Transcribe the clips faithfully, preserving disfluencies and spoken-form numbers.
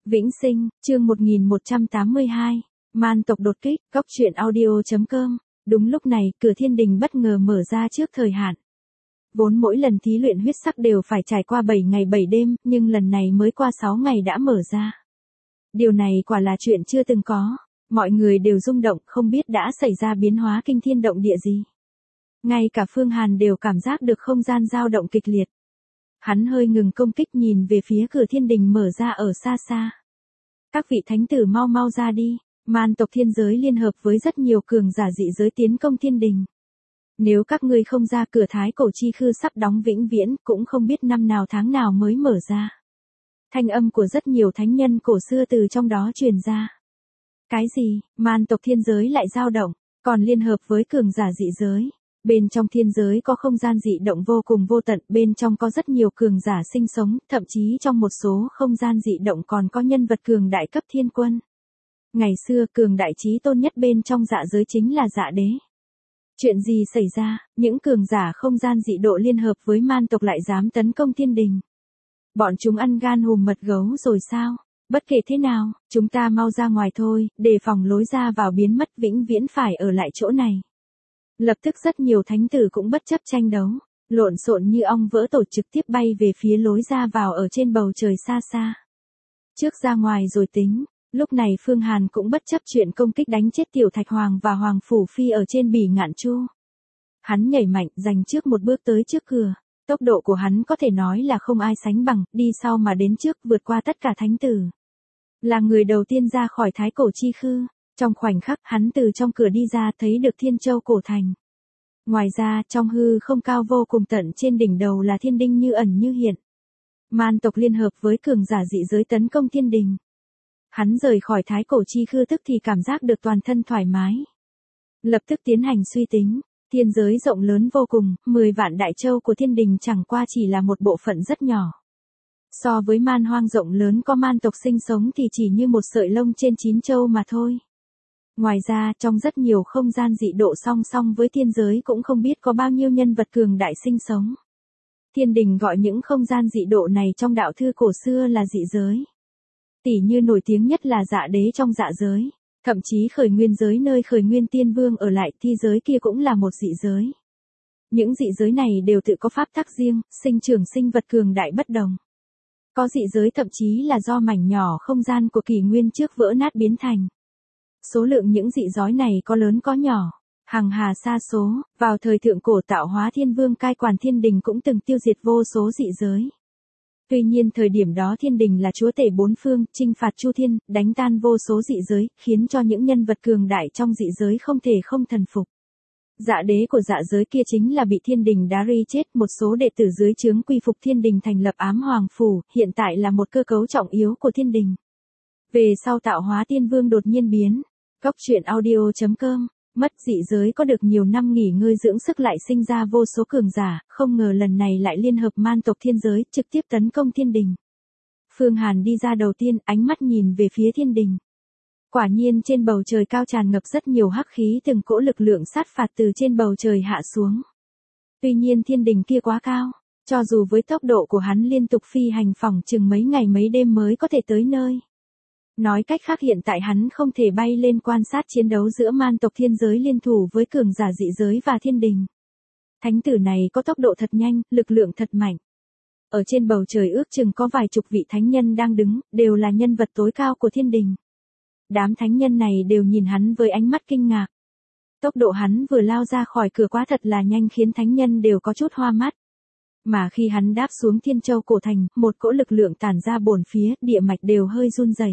Vĩnh Sinh, chương một nghìn một trăm tám mươi hai, Man tộc đột kích, cóc truyện audio chấm com. Đúng lúc này, cửa thiên đình bất ngờ mở ra trước thời hạn. Vốn mỗi lần thí luyện huyết sắc đều phải trải qua bảy ngày bảy đêm, nhưng lần này mới qua sáu ngày đã mở ra. Điều này quả là chuyện chưa từng có, mọi người đều rung động, không biết đã xảy ra biến hóa kinh thiên động địa gì. Ngay cả Phương Hàn đều cảm giác được không gian dao động kịch liệt. Hắn hơi ngừng công kích nhìn về phía cửa thiên đình mở ra ở xa xa. Các vị thánh tử mau mau ra đi, Man tộc thiên giới liên hợp với rất nhiều cường giả dị giới tiến công thiên đình. Nếu các ngươi không ra, cửa thái cổ chi khư sắp đóng vĩnh viễn, cũng không biết năm nào tháng nào mới mở ra. Thanh âm của rất nhiều thánh nhân cổ xưa từ trong đó truyền ra. Cái gì, Man tộc thiên giới lại dao động, còn liên hợp với cường giả dị giới. Bên trong thiên giới có không gian dị động vô cùng vô tận, bên trong có rất nhiều cường giả sinh sống, thậm chí trong một số không gian dị động còn có nhân vật cường đại cấp thiên quân. Ngày xưa cường đại chí tôn nhất bên trong dạ giới chính là Dạ Đế. Chuyện gì xảy ra, những cường giả không gian dị độ liên hợp với Man tộc lại dám tấn công thiên đình? Bọn chúng ăn gan hùm mật gấu rồi sao? Bất kể thế nào, chúng ta mau ra ngoài thôi, đề phòng lối ra vào biến mất, vĩnh viễn phải ở lại chỗ này. Lập tức rất nhiều thánh tử cũng bất chấp tranh đấu, lộn xộn như ong vỡ tổ trực tiếp bay về phía lối ra vào ở trên bầu trời xa xa. Trước ra ngoài rồi tính, lúc này Phương Hàn cũng bất chấp chuyện công kích đánh chết Tiểu Thạch Hoàng và Hoàng Phủ Phi ở trên bỉ ngạn chu. Hắn nhảy mạnh giành trước một bước tới trước cửa, tốc độ của hắn có thể nói là không ai sánh bằng, đi sau mà đến trước vượt qua tất cả thánh tử. Là người đầu tiên ra khỏi thái cổ chi khư. Trong khoảnh khắc hắn từ trong cửa đi ra thấy được Thiên Châu cổ thành. Ngoài ra trong hư không cao vô cùng tận trên đỉnh đầu là thiên đinh như ẩn như hiện. Man tộc liên hợp với cường giả dị giới tấn công thiên đình. Hắn rời khỏi thái cổ chi khư tức thì cảm giác được toàn thân thoải mái. Lập tức tiến hành suy tính, thiên giới rộng lớn vô cùng, mười vạn đại châu của thiên đình chẳng qua chỉ là một bộ phận rất nhỏ. So với man hoang rộng lớn có man tộc sinh sống thì chỉ như một sợi lông trên chín châu mà thôi. Ngoài ra, trong rất nhiều không gian dị độ song song với thiên giới cũng không biết có bao nhiêu nhân vật cường đại sinh sống. Thiên đình gọi những không gian dị độ này trong đạo thư cổ xưa là dị giới. Tỷ như nổi tiếng nhất là Dạ Đế trong dạ giới, thậm chí khởi nguyên giới nơi khởi nguyên tiên vương ở lại thi giới kia cũng là một dị giới. Những dị giới này đều tự có pháp tắc riêng, sinh trưởng sinh vật cường đại bất đồng. Có dị giới thậm chí là do mảnh nhỏ không gian của kỷ nguyên trước vỡ nát biến thành. Số lượng những dị giới này có lớn có nhỏ, hằng hà sa số, vào thời thượng cổ tạo hóa thiên vương cai quản thiên đình cũng từng tiêu diệt vô số dị giới. Tuy nhiên thời điểm đó thiên đình là chúa tể bốn phương, chinh phạt chu thiên, đánh tan vô số dị giới, khiến cho những nhân vật cường đại trong dị giới không thể không thần phục. Dạ đế của dạ giới kia chính là bị thiên đình đá ri chết, một số đệ tử dưới trướng quy phục thiên đình thành lập ám hoàng phủ, hiện tại là một cơ cấu trọng yếu của thiên đình. Về sau tạo hóa tiên vương đột nhiên biến. Cóc truyện audio chấm com, mất dị giới có được nhiều năm nghỉ ngơi dưỡng sức lại sinh ra vô số cường giả, không ngờ lần này lại liên hợp man tộc thiên giới, trực tiếp tấn công thiên đình. Phương Hàn đi ra đầu tiên, ánh mắt nhìn về phía thiên đình. Quả nhiên trên bầu trời cao tràn ngập rất nhiều hắc khí, từng cỗ lực lượng sát phạt từ trên bầu trời hạ xuống. Tuy nhiên thiên đình kia quá cao, cho dù với tốc độ của hắn liên tục phi hành phỏng chừng mấy ngày mấy đêm mới có thể tới nơi. Nói cách khác hiện tại hắn không thể bay lên quan sát chiến đấu giữa man tộc thiên giới liên thủ với cường giả dị giới và thiên đình. Thánh tử này có tốc độ thật nhanh, lực lượng thật mạnh. Ở trên bầu trời ước chừng có vài chục vị thánh nhân đang đứng, đều là nhân vật tối cao của thiên đình. Đám thánh nhân này đều nhìn hắn với ánh mắt kinh ngạc. Tốc độ hắn vừa lao ra khỏi cửa quá thật là nhanh khiến thánh nhân đều có chút hoa mắt. Mà khi hắn đáp xuống Thiên Châu cổ thành, một cỗ lực lượng tản ra bổn phía, địa mạch đều hơi run rẩy.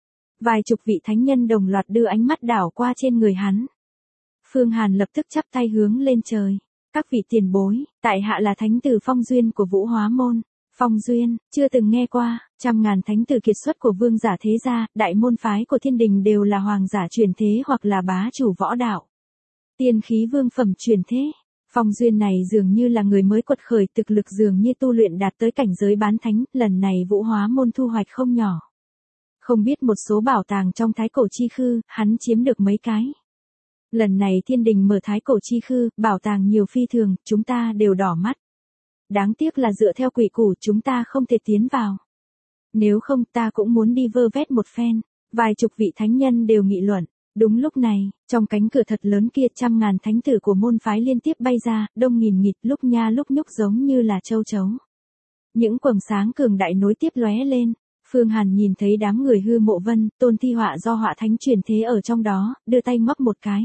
Vài chục vị thánh nhân đồng loạt đưa ánh mắt đảo qua trên người hắn. Phương Hàn lập tức chắp tay hướng lên trời. Các vị tiền bối, tại hạ là thánh tử Phong Duyên của Vũ Hóa Môn. Phong Duyên, chưa từng nghe qua, trăm ngàn thánh tử kiệt xuất của vương giả thế gia, đại môn phái của thiên đình đều là hoàng giả truyền thế hoặc là bá chủ võ đạo. Tiên khí vương phẩm truyền thế. Phong Duyên này dường như là người mới quật khởi, thực lực dường như tu luyện đạt tới cảnh giới bán thánh, lần này Vũ Hóa Môn thu hoạch không nhỏ. Không biết một số bảo tàng trong thái cổ chi khư, hắn chiếm được mấy cái. Lần này thiên đình mở thái cổ chi khư, bảo tàng nhiều phi thường, chúng ta đều đỏ mắt. Đáng tiếc là dựa theo quỷ củ chúng ta không thể tiến vào. Nếu không ta cũng muốn đi vơ vét một phen. Vài chục vị thánh nhân đều nghị luận. Đúng lúc này, trong cánh cửa thật lớn kia trăm ngàn thánh tử của môn phái liên tiếp bay ra, đông nghìn nghịt lúc nha lúc nhúc giống như là châu chấu. Những quầng sáng cường đại nối tiếp lóe lên. Phương Hàn nhìn thấy đám người hư mộ vân, tôn thi họa do họa thánh truyền thế ở trong đó, đưa tay ngoắc một cái.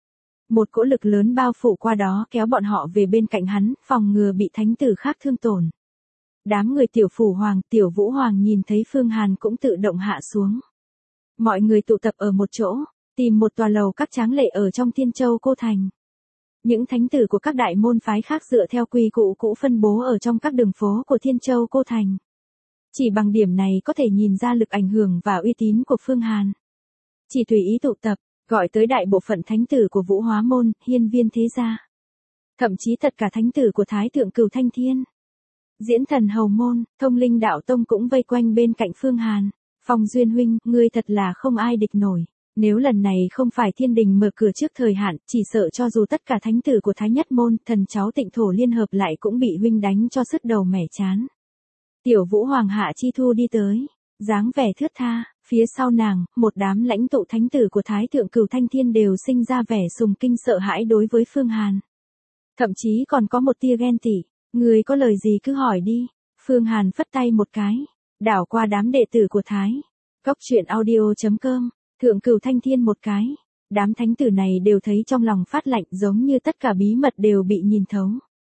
Một cỗ lực lớn bao phủ qua đó kéo bọn họ về bên cạnh hắn, phòng ngừa bị thánh tử khác thương tổn. Đám người tiểu phủ hoàng, tiểu vũ hoàng nhìn thấy Phương Hàn cũng tự động hạ xuống. Mọi người tụ tập ở một chỗ, tìm một tòa lầu các tráng lệ ở trong Thiên Châu Cô Thành. Những thánh tử của các đại môn phái khác dựa theo quy củ cũ phân bố ở trong các đường phố của Thiên Châu Cô Thành. Chỉ bằng điểm này có thể nhìn ra lực ảnh hưởng và uy tín của Phương Hàn. Chỉ tùy ý tụ tập, gọi tới đại bộ phận thánh tử của Vũ Hóa Môn, Hiên Viên Thế Gia. Thậm chí tất cả thánh tử của Thái Thượng Cửu Thanh Thiên. Diễn Thần Hầu Môn, Thông Linh Đạo Tông cũng vây quanh bên cạnh Phương Hàn. Phong Duyên huynh, ngươi thật là không ai địch nổi. Nếu lần này không phải thiên đình mở cửa trước thời hạn, chỉ sợ cho dù tất cả thánh tử của Thái Nhất Môn, thần cháu Tịnh Thổ liên hợp lại cũng bị huynh đánh cho sứt đầu mẻ chán. Tiểu Vũ Hoàng Hạ Chi Thu đi tới, dáng vẻ thướt tha, phía sau nàng, một đám lãnh tụ thánh tử của Thái Thượng Cửu Thanh Thiên đều sinh ra vẻ sùng kinh sợ hãi đối với Phương Hàn. Thậm chí còn có một tia ghen tị, người có lời gì cứ hỏi đi. Phương Hàn phất tay một cái, đảo qua đám đệ tử của Thái. Cốc truyện audio chấm com, Thượng Cửu Thanh Thiên một cái. Đám thánh tử này đều thấy trong lòng phát lạnh giống như tất cả bí mật đều bị nhìn thấu.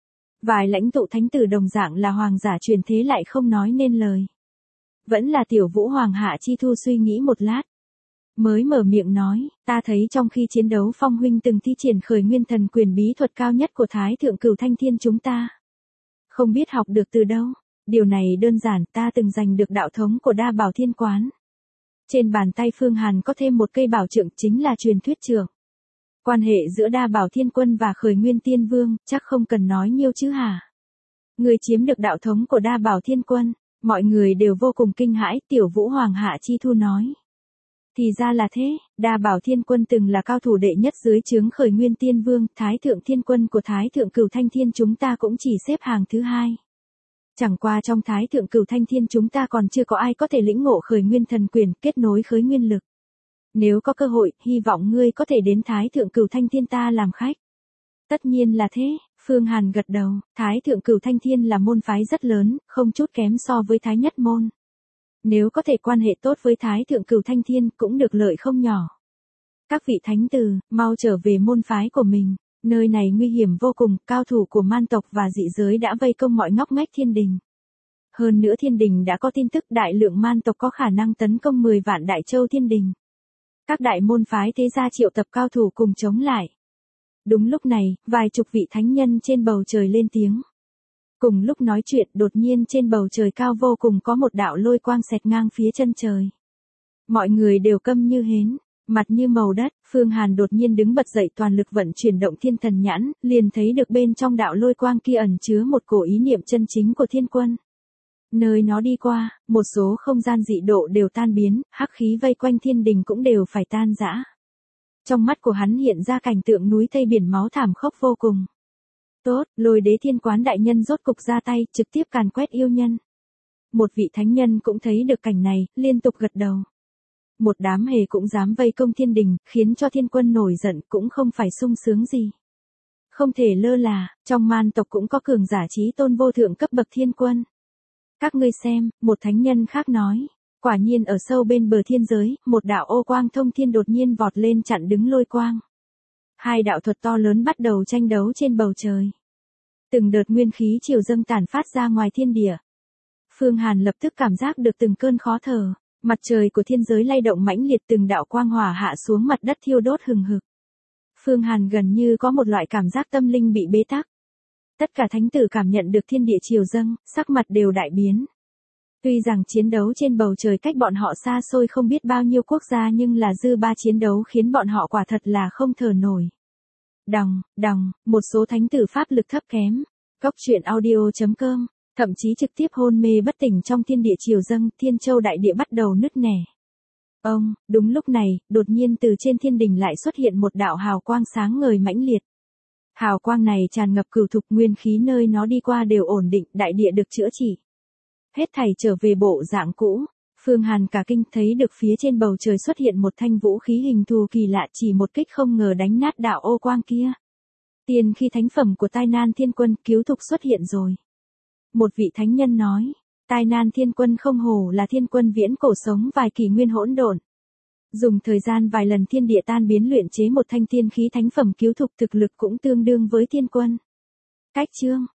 Vài lãnh tụ thánh tử đồng dạng là hoàng giả truyền thế lại không nói nên lời. Vẫn là tiểu Vũ Hoàng Hạ Chi Thu suy nghĩ một lát. Mới mở miệng nói, ta thấy trong khi chiến đấu Phong huynh từng thi triển khởi nguyên thần quyền bí thuật cao nhất của Thái Thượng Cửu Thanh Thiên chúng ta. Không biết học được từ đâu, điều này đơn giản, ta từng giành được đạo thống của Đa Bảo Thiên Quán. Trên bàn tay Phương Hàn có thêm một cây bảo trượng chính là truyền thuyết trượng. Quan hệ giữa Đa Bảo Thiên Quân và Khởi Nguyên Tiên Vương, chắc không cần nói nhiêu chứ hả? Người chiếm được đạo thống của Đa Bảo Thiên Quân, mọi người đều vô cùng kinh hãi, tiểu Vũ Hoàng Hạ Chi Thu nói. Thì ra là thế, Đa Bảo Thiên Quân từng là cao thủ đệ nhất dưới trướng Khởi Nguyên Tiên Vương, Thái Thượng Thiên Quân của Thái Thượng Cửu Thanh Thiên chúng ta cũng chỉ xếp hàng thứ hai. Chẳng qua trong Thái Thượng Cửu Thanh Thiên chúng ta còn chưa có ai có thể lĩnh ngộ khởi nguyên thần quyền, kết nối khởi nguyên lực. Nếu có cơ hội, hy vọng ngươi có thể đến Thái Thượng Cửu Thanh Thiên ta làm khách. Tất nhiên là thế, Phương Hàn gật đầu, Thái Thượng Cửu Thanh Thiên là môn phái rất lớn, không chút kém so với Thái Nhất Môn. Nếu có thể quan hệ tốt với Thái Thượng Cửu Thanh Thiên cũng được lợi không nhỏ. Các vị thánh tử, mau trở về môn phái của mình, nơi này nguy hiểm vô cùng, cao thủ của man tộc và dị giới đã vây công mọi ngóc ngách thiên đình. Hơn nữa thiên đình đã có tin tức đại lượng man tộc có khả năng tấn công mười vạn đại châu thiên đình. Các đại môn phái thế gia triệu tập cao thủ cùng chống lại. Đúng lúc này, vài chục vị thánh nhân trên bầu trời lên tiếng. Cùng lúc nói chuyện đột nhiên trên bầu trời cao vô cùng có một đạo lôi quang xẹt ngang phía chân trời. Mọi người đều câm như hến, mặt như màu đất, Phương Hàn đột nhiên đứng bật dậy toàn lực vận chuyển động thiên thần nhãn, liền thấy được bên trong đạo lôi quang kia ẩn chứa một cổ ý niệm chân chính của thiên quân. Nơi nó đi qua, một số không gian dị độ đều tan biến, hắc khí vây quanh thiên đình cũng đều phải tan rã. Trong mắt của hắn hiện ra cảnh tượng núi thây biển máu thảm khốc vô cùng. Tốt, Lôi Đế Thiên Quán đại nhân rốt cục ra tay, trực tiếp càn quét yêu nhân. Một vị thánh nhân cũng thấy được cảnh này, liên tục gật đầu. Một đám hề cũng dám vây công thiên đình, khiến cho thiên quân nổi giận cũng không phải sung sướng gì. Không thể lơ là, trong man tộc cũng có cường giả trí tôn vô thượng cấp bậc thiên quân. Các ngươi xem, một thánh nhân khác nói. Quả nhiên ở sâu bên bờ thiên giới, một đạo ô quang thông thiên đột nhiên vọt lên chặn đứng lôi quang. Hai đạo thuật to lớn bắt đầu tranh đấu trên bầu trời. Từng đợt nguyên khí triều dâng tản phát ra ngoài thiên địa. Phương Hàn lập tức cảm giác được từng cơn khó thở, mặt trời của thiên giới lay động mãnh liệt, từng đạo quang hỏa hạ xuống mặt đất thiêu đốt hừng hực. Phương Hàn gần như có một loại cảm giác tâm linh bị bế tắc. Tất cả thánh tử cảm nhận được thiên địa triều dâng, sắc mặt đều đại biến. Tuy rằng chiến đấu trên bầu trời cách bọn họ xa xôi không biết bao nhiêu quốc gia nhưng là dư ba chiến đấu khiến bọn họ quả thật là không thở nổi. Đằng, đằng, một số thánh tử pháp lực thấp kém. Cốc truyện audio chấm com, thậm chí trực tiếp hôn mê bất tỉnh trong thiên địa triều dâng, thiên châu đại địa bắt đầu nứt nẻ. Ông, đúng lúc này, đột nhiên từ trên thiên đình lại xuất hiện một đạo hào quang sáng ngời mãnh liệt. Hào quang này tràn ngập cửu thục, nguyên khí nơi nó đi qua đều ổn định, đại địa được chữa trị. Hết thảy trở về bộ dạng cũ. Phương Hàn cả kinh thấy được phía trên bầu trời xuất hiện một thanh vũ khí hình thù kỳ lạ, chỉ một kích không ngờ đánh nát đạo ô quang kia. Tiên khi thánh phẩm của Tai Nan Thiên Quân cứu thục xuất hiện rồi. Một vị thánh nhân nói, Tai Nan Thiên Quân không hổ là thiên quân viễn cổ sống vài kỷ nguyên hỗn độn. Dùng thời gian vài lần thiên địa tan biến luyện chế một thanh tiên khí thánh phẩm cứu thục, thực lực cũng tương đương với thiên quân. Cách chương